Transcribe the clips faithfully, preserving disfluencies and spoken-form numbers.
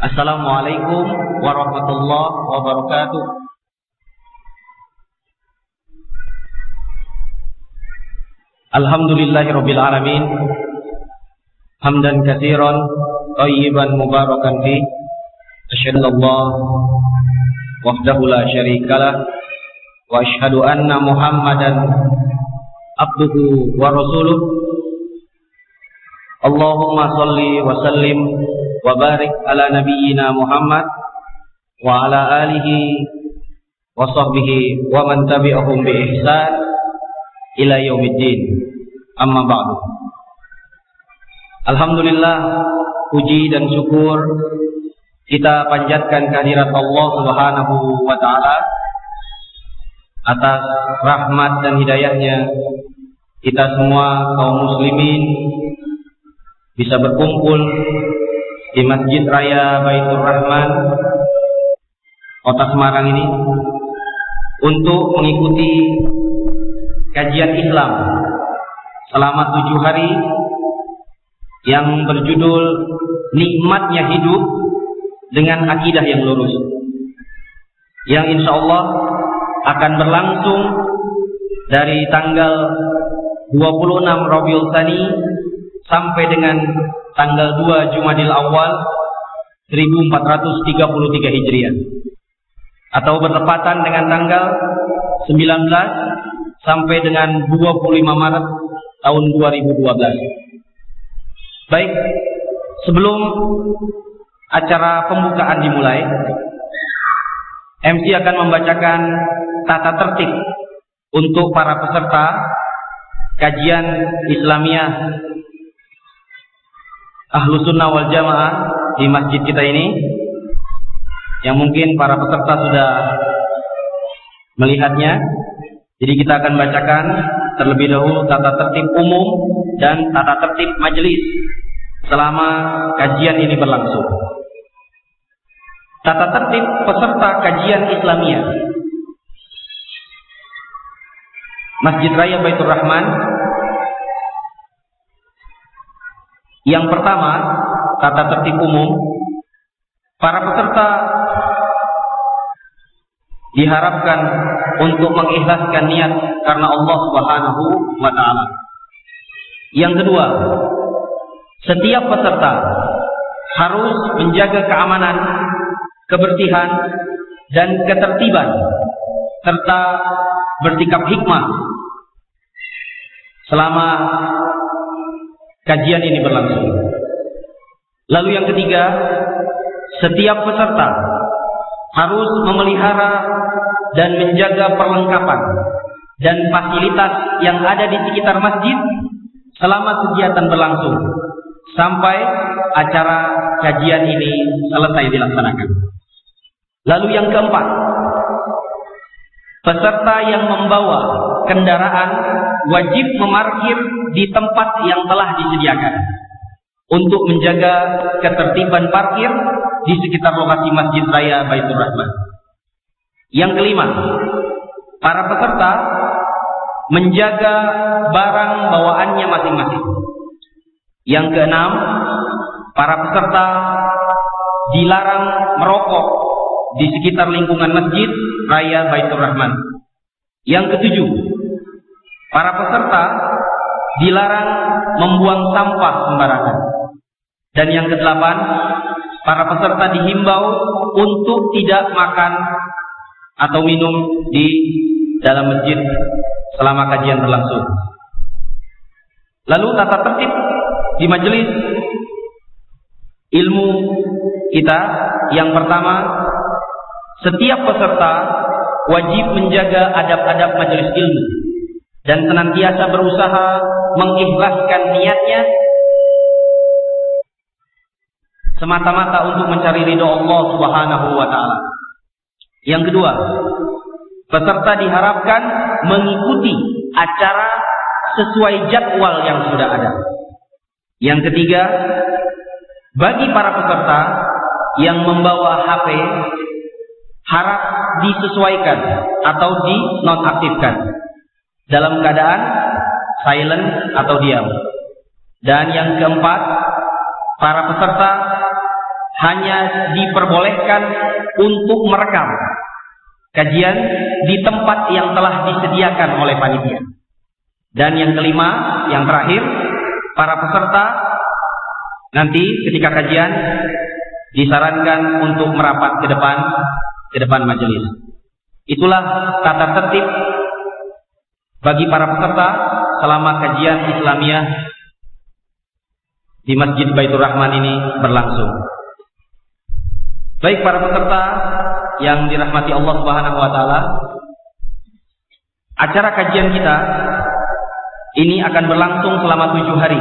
Assalamualaikum warahmatullahi wabarakatuh. Alhamdulillahirabbil alamin. Hamdan katsiran thayyiban mubarakan fi. Asyhadu an la wahdahu la syarikalah wa asyhadu anna Muhammadan abduhu wa rasuluh. Allahumma shalli wa sallim wa barik ala nabiyyina Muhammad wa ala alihi wa sahbihi wa man tabi'ahum bi ihsan ila yaumiddin. Amma ba'du. Alhamdulillah, puji dan syukur kita panjatkan kehadirat Allah Subhanahu wa taala atas rahmat dan hidayahnya kita semua kaum muslimin bisa berkumpul di Masjid Raya Baitur Rahman Kota Semarang ini untuk mengikuti kajian Islam selama tujuh hari yang berjudul Nikmatnya Hidup dengan Akidah yang Lurus, yang insya Allah akan berlangsung dari tanggal dua puluh enam Rabiul Tsani sampai dengan tanggal dua Jumadil Awal seribu empat ratus tiga puluh tiga Hijriah, atau bertepatan dengan tanggal sembilan belas sampai dengan dua puluh lima Maret tahun dua ribu dua belas. Baik, sebelum acara pembukaan dimulai, M C akan membacakan tata tertib untuk para peserta kajian Islamiyah Ahlus Sunnah wal Jamaah di masjid kita ini, yang mungkin para peserta sudah melihatnya. Jadi kita akan bacakan terlebih dahulu tata tertib umum dan tata tertib majelis selama kajian ini berlangsung. Tata tertib peserta kajian Islamiyah Masjid Raya Baitur Rahman. Yang pertama, tata tertib umum. Para peserta diharapkan untuk mengikhlaskan niat karena Allah Subhanahu wa taala. Yang kedua, setiap peserta harus menjaga keamanan, kebersihan, dan ketertiban serta bersikap hikmah selama kajian ini berlangsung. Lalu yang ketiga, setiap peserta harus memelihara dan menjaga perlengkapan dan fasilitas yang ada di sekitar masjid selama kegiatan berlangsung sampai acara kajian ini selesai dilaksanakan. Lalu yang keempat, peserta yang membawa kendaraan wajib memarkir di tempat yang telah disediakan untuk menjaga ketertiban parkir di sekitar lokasi Masjid Raya Baitur Rahman. Yang kelima, para peserta menjaga barang bawaannya masing-masing. Yang keenam, para peserta dilarang merokok di sekitar lingkungan Masjid Raya Baitur Rahman. Yang ketujuh, para peserta dilarang membuang sampah sembarangan. Dan yang kedelapan, para peserta dihimbau untuk tidak makan atau minum di dalam masjid selama kajian berlangsung. Lalu tata tertib di majelis ilmu kita, yang pertama, setiap peserta wajib menjaga adab-adab majelis ilmu dan senantiasa berusaha mengikhlaskan niatnya semata-mata untuk mencari ridho Allah Subhanahu wa taala. Yang kedua, peserta diharapkan mengikuti acara sesuai jadwal yang sudah ada. Yang ketiga, bagi para peserta yang membawa H P harap disesuaikan atau dinonaktifkan dalam keadaan silent atau diam. Dan yang keempat, para peserta hanya diperbolehkan untuk merekam kajian di tempat yang telah disediakan oleh panitia. Dan yang kelima, yang terakhir, para peserta nanti ketika kajian disarankan untuk merapat ke depan ke depan majelis. Itulah tata tertib bagi para peserta selama kajian Islamiyah di Masjid Baitur Rahman ini berlangsung. Baik para peserta yang dirahmati Allah Subhanahu wa taala, acara kajian kita ini akan berlangsung selama tujuh hari.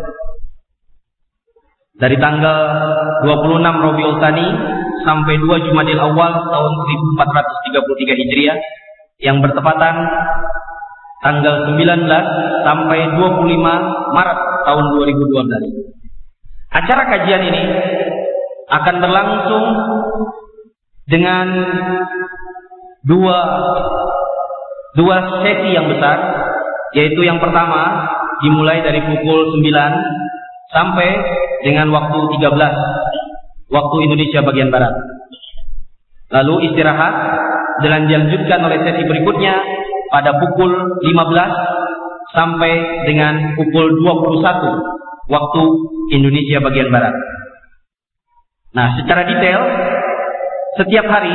Dari tanggal dua puluh enam Rabiul Tsani sampai dua Jumadil Awal tahun seribu empat ratus tiga puluh tiga Hijriah yang bertepatan tanggal sembilan belas sampai dua puluh lima Maret tahun dua ribu dua belas. Acara kajian ini akan berlangsung dengan dua dua sesi yang besar, yaitu yang pertama dimulai dari pukul sembilan sampai dengan waktu tiga belas waktu Indonesia bagian barat. Lalu istirahat dan dilanjutkan oleh sesi berikutnya pada pukul lima belas sampai dengan pukul dua puluh satu waktu Indonesia bagian barat. Nah, secara detail setiap hari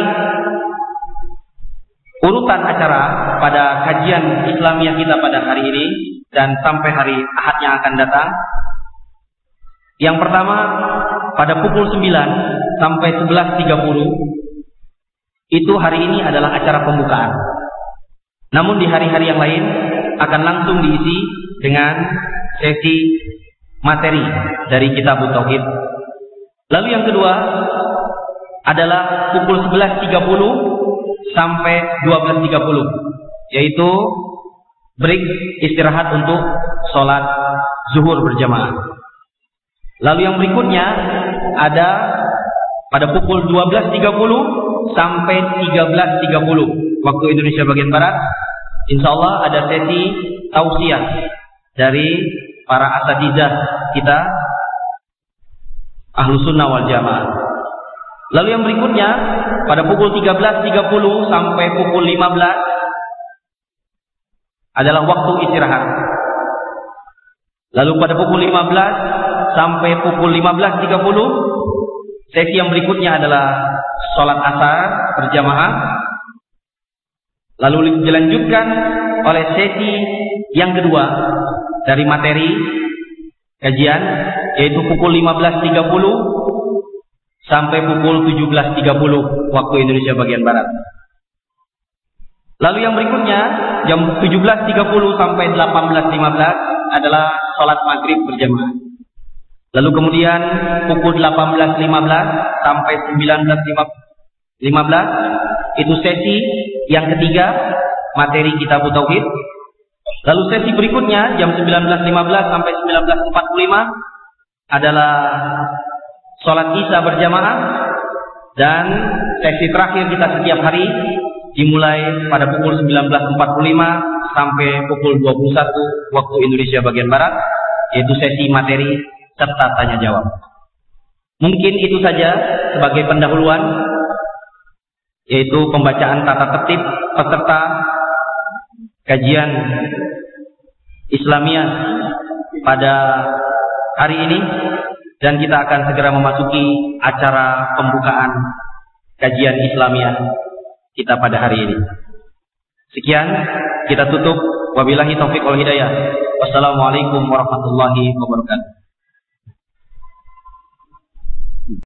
urutan acara pada kajian Islamiyah kita pada hari ini dan sampai hari Ahad yang akan datang. Yang pertama pada pukul sembilan sampai sebelas tiga puluh itu hari ini adalah acara pembukaan. Namun di hari-hari yang lain akan langsung diisi dengan sesi materi dari Kitab Tauhid. Lalu yang kedua adalah pukul sebelas tiga puluh sampai dua belas tiga puluh, yaitu break istirahat untuk sholat zuhur berjamaah. Lalu yang berikutnya ada pada pukul dua belas tiga puluh sampai tiga belas tiga puluh waktu Indonesia bagian barat. Insya Allah ada sesi tausiah dari para asatidzah kita Ahlus Sunnah wal Jamaah. Lalu yang berikutnya pada pukul tiga belas tiga puluh sampai pukul lima belas adalah waktu istirahat. Lalu pada pukul lima belas sampai pukul lima belas tiga puluh sesi yang berikutnya adalah sholat asar berjamaah. Lalu dilanjutkan oleh sesi yang kedua dari materi kajian, yaitu pukul lima belas tiga puluh sampai pukul tujuh belas tiga puluh waktu Indonesia bagian barat. Lalu yang berikutnya jam tujuh belas tiga puluh sampai delapan belas lima belas adalah sholat maghrib berjamaah. Lalu kemudian pukul delapan belas lima belas sampai sembilan belas lima belas itu sesi yang ketiga materi Kitab Tauhid. Lalu sesi berikutnya jam sembilan belas lima belas sampai sembilan belas empat puluh lima adalah sholat Isya berjamaah. Dan sesi terakhir kita setiap hari dimulai pada pukul sembilan belas empat puluh lima sampai pukul dua puluh satu waktu Indonesia bagian barat, yaitu sesi materi serta tanya jawab. Mungkin itu saja sebagai pendahuluan, yaitu pembacaan tata tertib peserta kajian Islamiyah pada hari ini, dan kita akan segera memasuki acara pembukaan kajian Islamiyah kita pada hari ini. Sekian, kita tutup. Wabillahi taufiq wal hidayah. Wassalamualaikum warahmatullahi wabarakatuh.